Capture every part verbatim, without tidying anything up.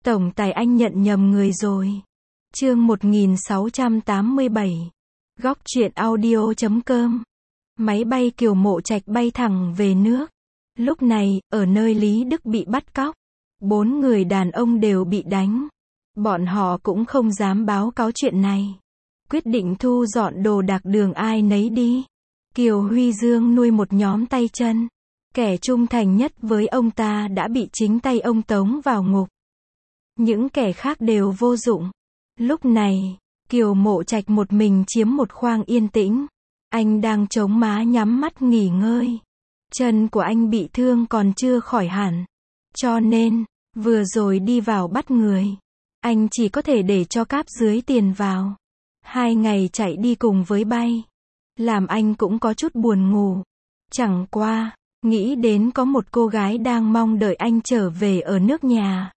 Tổng tài anh nhận nhầm người rồi. Chương một nghìn sáu trăm tám mươi bảy. Góc truyện audio chấm com. Máy bay Kiều Mộ Trạch bay thẳng về nước. Lúc này, ở nơi Lý Đức bị bắt cóc, bốn người đàn ông đều bị đánh. Bọn họ cũng không dám báo cáo chuyện này. Quyết định thu dọn đồ đạc đường ai nấy đi. Kiều Huy Dương nuôi một nhóm tay chân. Kẻ trung thành nhất với ông ta đã bị chính tay ông tống vào ngục. Những kẻ khác đều vô dụng. Lúc này, Kiều Mộ Trạch một mình chiếm một khoang yên tĩnh. Anh đang chống má nhắm mắt nghỉ ngơi. Chân của anh bị thương còn chưa khỏi hẳn. Cho nên, vừa rồi đi vào bắt người, anh chỉ có thể để cho cáp dưới tiền vào. Hai ngày chạy đi cùng với bay, làm anh cũng có chút buồn ngủ. Chẳng qua, nghĩ đến có một cô gái đang mong đợi anh trở về ở nước nhà.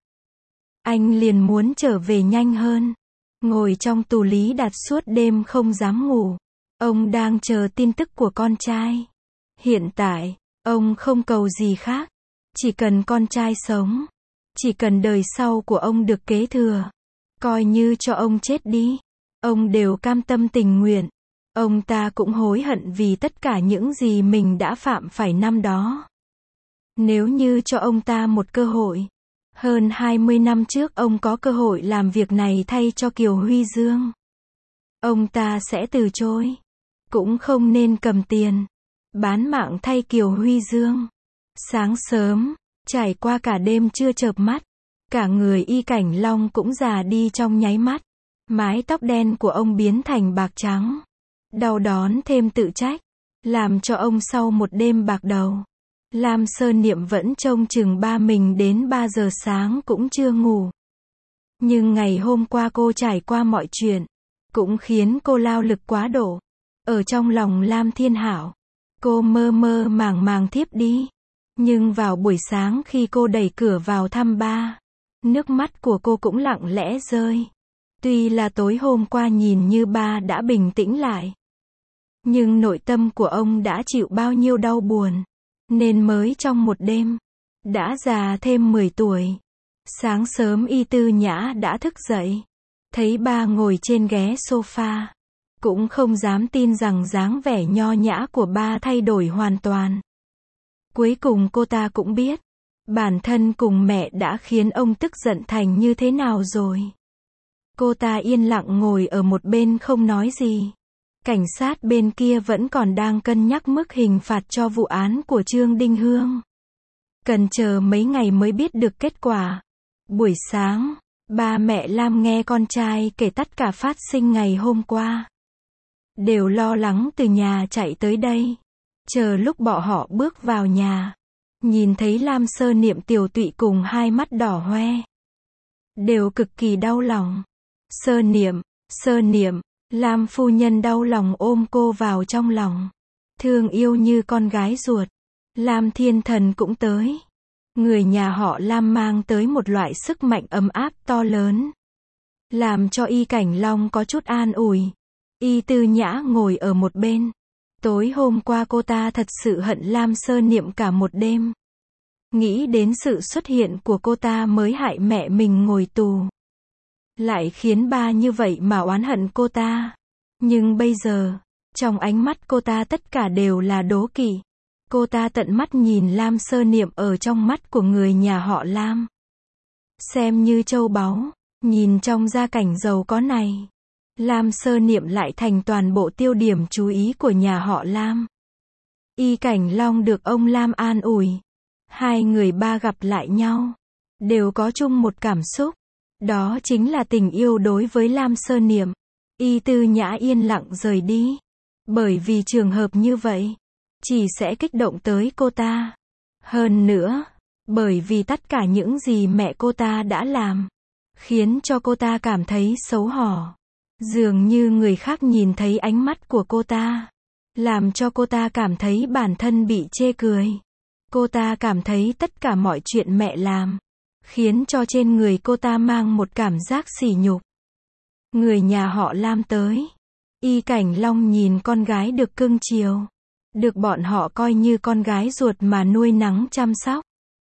Anh liền muốn trở về nhanh hơn. Ngồi trong tù Lý Đạt suốt đêm không dám ngủ. Ông đang chờ tin tức của con trai. Hiện tại, ông không cầu gì khác. Chỉ cần con trai sống. Chỉ cần đời sau của ông được kế thừa. Coi như cho ông chết đi. Ông đều cam tâm tình nguyện. Ông ta cũng hối hận vì tất cả những gì mình đã phạm phải năm đó. Nếu như cho ông ta một cơ hội. Hơn hai mươi năm trước ông có cơ hội làm việc này thay cho Kiều Huy Dương. Ông ta sẽ từ chối. Cũng không nên cầm tiền. Bán mạng thay Kiều Huy Dương. Sáng sớm, trải qua cả đêm chưa chợp mắt. Cả người Y Cảnh Long cũng già đi trong nháy mắt. Mái tóc đen của ông biến thành bạc trắng. Đau đớn thêm tự trách. Làm cho ông sau một đêm bạc đầu. Lam Sơn Niệm vẫn trông chừng ba mình đến ba giờ sáng cũng chưa ngủ. Nhưng ngày hôm qua cô trải qua mọi chuyện. Cũng khiến cô lao lực quá độ. Ở trong lòng Lam Thiên Hảo. Cô mơ mơ màng màng thiếp đi. Nhưng vào buổi sáng khi cô đẩy cửa vào thăm ba. Nước mắt của cô cũng lặng lẽ rơi. Tuy là tối hôm qua nhìn như ba đã bình tĩnh lại. Nhưng nội tâm của ông đã chịu bao nhiêu đau buồn. Nên mới trong một đêm, đã già thêm mười tuổi. Sáng sớm Y Tư Nhã đã thức dậy. Thấy ba ngồi trên ghế sofa. Cũng không dám tin rằng dáng vẻ nho nhã của ba thay đổi hoàn toàn. Cuối cùng cô ta cũng biết. Bản thân cùng mẹ đã khiến ông tức giận thành như thế nào rồi. Cô ta yên lặng ngồi ở một bên không nói gì. Cảnh sát bên kia vẫn còn đang cân nhắc mức hình phạt cho vụ án của Trương Đinh Hương. Cần chờ mấy ngày mới biết được kết quả. Buổi sáng, ba mẹ Lam nghe con trai kể tất cả phát sinh ngày hôm qua. Đều lo lắng từ nhà chạy tới đây. Chờ lúc bọn họ bước vào nhà. Nhìn thấy Lam Sơn Niệm tiểu tụy cùng hai mắt đỏ hoe. Đều cực kỳ đau lòng. Sơn Niệm, Sơn Niệm. Lam phu nhân đau lòng ôm cô vào trong lòng. Thương yêu như con gái ruột. Lam Thiên Thần cũng tới. Người nhà họ Lam mang tới một loại sức mạnh ấm áp to lớn. Làm cho Y Cảnh Long có chút an ủi. Y Tư Nhã ngồi ở một bên. Tối hôm qua cô ta thật sự hận Lam Sơn Niệm cả một đêm. Nghĩ đến sự xuất hiện của cô ta mới hại mẹ mình ngồi tù. Lại khiến ba như vậy mà oán hận cô ta. Nhưng bây giờ, trong ánh mắt cô ta tất cả đều là đố kỵ. Cô ta tận mắt nhìn Lam Sơn Niệm ở trong mắt của người nhà họ Lam. Xem như châu báu, nhìn trong gia cảnh giàu có này. Lam Sơn Niệm lại thành toàn bộ tiêu điểm chú ý của nhà họ Lam. Y Cảnh Long được ông Lam an ủi. Hai người ba gặp lại nhau. Đều có chung một cảm xúc. Đó chính là tình yêu đối với Lam Sơn Niệm. Y Tư Nhã yên lặng rời đi. Bởi vì trường hợp như vậy, chỉ sẽ kích động tới cô ta. Hơn nữa, bởi vì tất cả những gì mẹ cô ta đã làm, khiến cho cô ta cảm thấy xấu hổ. Dường như người khác nhìn thấy ánh mắt của cô ta, làm cho cô ta cảm thấy bản thân bị chê cười. Cô ta cảm thấy tất cả mọi chuyện mẹ làm, khiến cho trên người cô ta mang một cảm giác sỉ nhục. Người nhà họ Lam tới. Y Cảnh Long nhìn con gái được cưng chiều. Được bọn họ coi như con gái ruột mà nuôi nắng chăm sóc.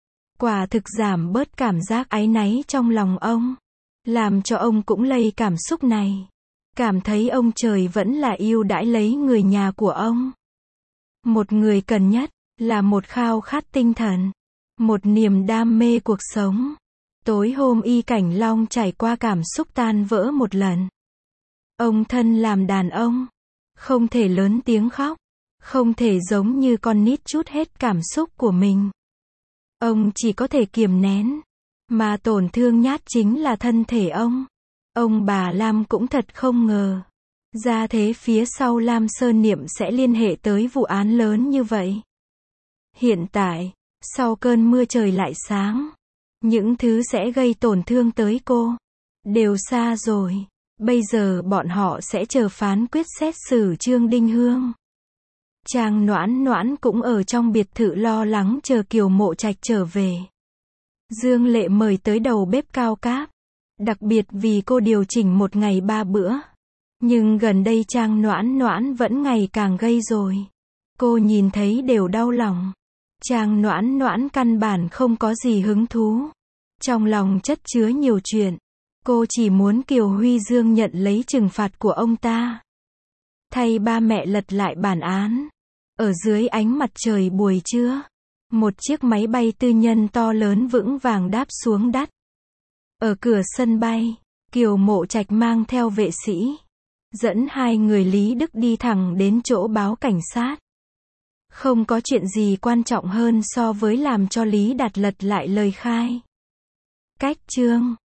quả thực giảm bớt cảm giác áy náy trong lòng ông, làm cho ông cũng lây cảm xúc này, cảm thấy ông trời vẫn là ưu đãi lấy người nhà của ông. Một người cần nhất là một khao khát tinh thần, một niềm đam mê cuộc sống. Tối hôm Y Cảnh Long trải qua cảm xúc tan vỡ một lần. Ông thân làm đàn ông, không thể lớn tiếng khóc, không thể giống như con nít trút hết cảm xúc của mình. Ông chỉ có thể kiềm nén, mà tổn thương nhát chính là thân thể ông. Ông bà Lam cũng thật không ngờ, ra thế phía sau Lam Sơn Niệm sẽ liên hệ tới vụ án lớn như vậy. Hiện tại, sau cơn mưa trời lại sáng, những thứ sẽ gây tổn thương tới cô đều xa rồi. Bây giờ bọn họ sẽ chờ phán quyết xét xử Trương Đinh Hương. Trang Noãn Noãn cũng ở trong biệt thự lo lắng chờ Kiều Mộ Trạch trở về. Dương Lệ mời tới đầu bếp cao cáp, đặc biệt vì cô điều chỉnh một ngày ba bữa. Nhưng gần đây Trang Noãn Noãn vẫn ngày càng gây rồi. Cô nhìn thấy đều đau lòng. Trang Noãn Noãn căn bản không có gì hứng thú. Trong lòng chất chứa nhiều chuyện. Cô chỉ muốn Kiều Huy Dương nhận lấy trừng phạt của ông ta. Thay ba mẹ lật lại bản án. Ở dưới ánh mặt trời buổi trưa, một chiếc máy bay tư nhân to lớn vững vàng đáp xuống đất. Ở cửa sân bay, Kiều Mộ Trạch mang theo vệ sĩ, dẫn hai người Lý Đức đi thẳng đến chỗ báo cảnh sát. Không có chuyện gì quan trọng hơn so với làm cho Lý Đạt lật lại lời khai. Cách chương